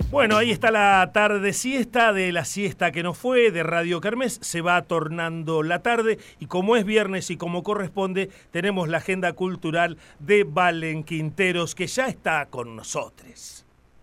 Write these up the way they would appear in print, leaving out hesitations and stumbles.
Bueno, ahí está la tarde siesta de la siesta que no fue de Radio Kermés. Se va tornando la tarde y como es viernes y como corresponde, tenemos la agenda cultural de Valen Quinteros que ya está con nosotros.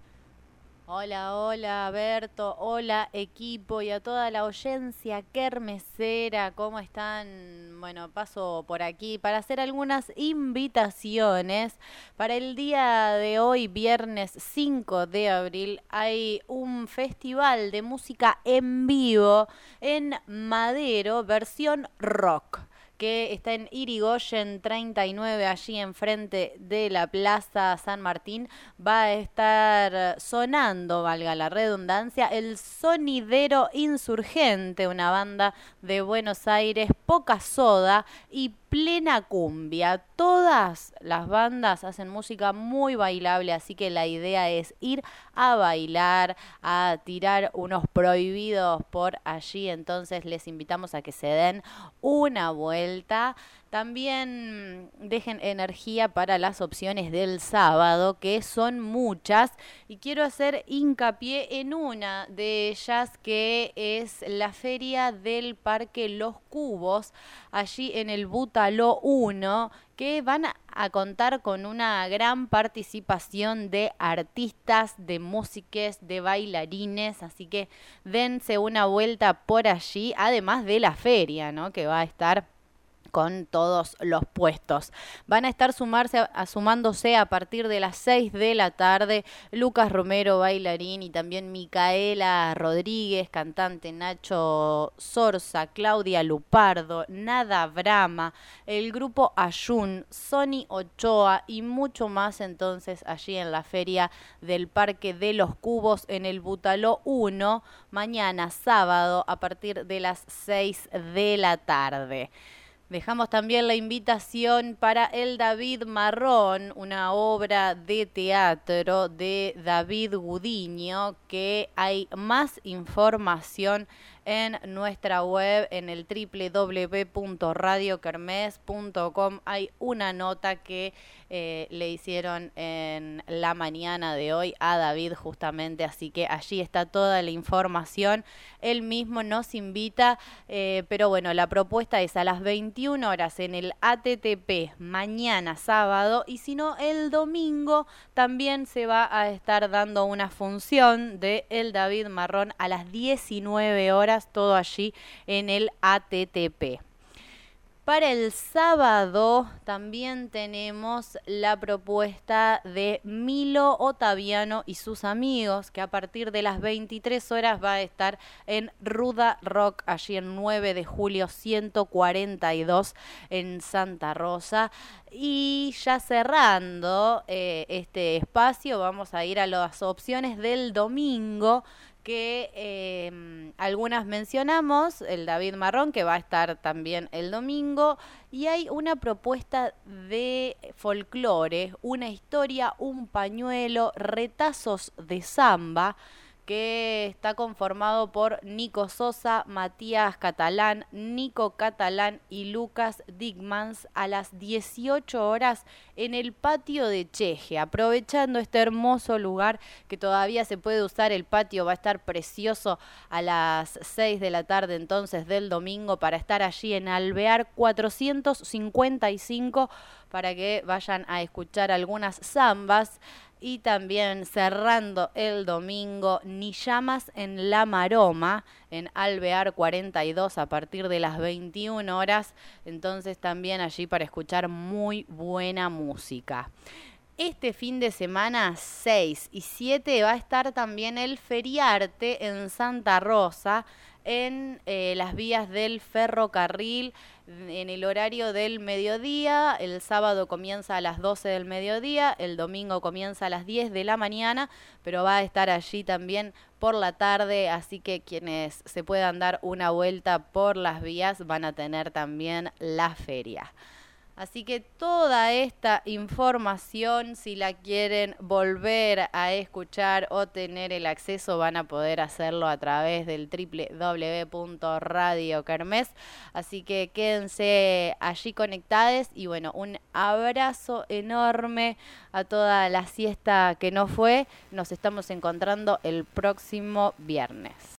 Hola Berto, hola equipo y a toda la oyencia kermesera, ¿cómo están? Bueno, paso por aquí para hacer algunas invitaciones. Para el día de hoy, viernes 5 de abril, hay un festival de música en vivo en Madero, versión rock, que está en Irigoyen 39, allí enfrente de la Plaza San Martín. Va a estar sonando, valga la redundancia, el Sonidero Insurgente, una banda de Buenos Aires, poca soda y plena cumbia. Todas las bandas hacen música muy bailable, así que la idea es ir a bailar, a tirar unos prohibidos por allí. Entonces les invitamos a que se den una vuelta. También dejen energía para las opciones del sábado, que son muchas, y quiero hacer hincapié en una de ellas, que es la Feria del Parque Los Cubos, allí en el Bútalo 1, que van a contar con una gran participación de artistas, de músicos, de bailarines, así que dense una vuelta por allí, además de la feria, ¿no?, que va a estar con todos los puestos. Van a estar sumándose a partir de las 6 de la tarde Lucas Romero, bailarín, y también Micaela Rodríguez, cantante, Nacho Sorza, Claudia Lupardo, Nada Brama, el grupo Ayun, Sony Ochoa y mucho más. Entonces allí en la Feria del Parque de los Cubos en el Bútalo 1, mañana sábado a partir de las 6 de la tarde. Dejamos también la invitación para el David Marrón, una obra de teatro de David Gudiño, que hay más información en nuestra web, en el www.radiokermes.com. Hay una nota que le hicieron en la mañana de hoy a David justamente, así que allí está toda la información. Él mismo nos invita, pero bueno, la propuesta es a las 21 horas en el ATTP mañana sábado, y si no, el domingo también se va a estar dando una función de el David Marrón a las 19 horas, todo allí en el ATTP. Para el sábado también tenemos la propuesta de Milo Otaviano y sus amigos, que a partir de las 23 horas va a estar en Ruda Rock, allí en 9 de julio 142 en Santa Rosa. Y ya cerrando este espacio, vamos a ir a las opciones del domingo, que algunas mencionamos, el David Marrón, que va a estar también el domingo, y hay una propuesta de folclore, una historia, un pañuelo, retazos de samba, que está conformado por Nico Sosa, Matías Catalán, Nico Catalán y Lucas Digmans, a las 18 horas en el patio de Cheje. Aprovechando este hermoso lugar que todavía se puede usar, el patio va a estar precioso a las 6 de la tarde entonces del domingo, para estar allí en Alvear 455, para que vayan a escuchar algunas zambas. Y también cerrando el domingo, Ni Llamas en La Maroma, en Alvear 42 a partir de las 21 horas. Entonces también allí para escuchar muy buena música. Este fin de semana 6 y 7 va a estar también el Feriarte en Santa Rosa, en las vías del ferrocarril, en el horario del mediodía. El sábado comienza a las 12 del mediodía, el domingo comienza a las 10 de la mañana, pero va a estar allí también por la tarde, así que quienes se puedan dar una vuelta por las vías van a tener también la feria. Así que toda esta información, si la quieren volver a escuchar o tener el acceso, van a poder hacerlo a través del www.radiokermés. Así que quédense allí conectados y bueno, un abrazo enorme a toda la siesta que no fue. Nos estamos encontrando el próximo viernes.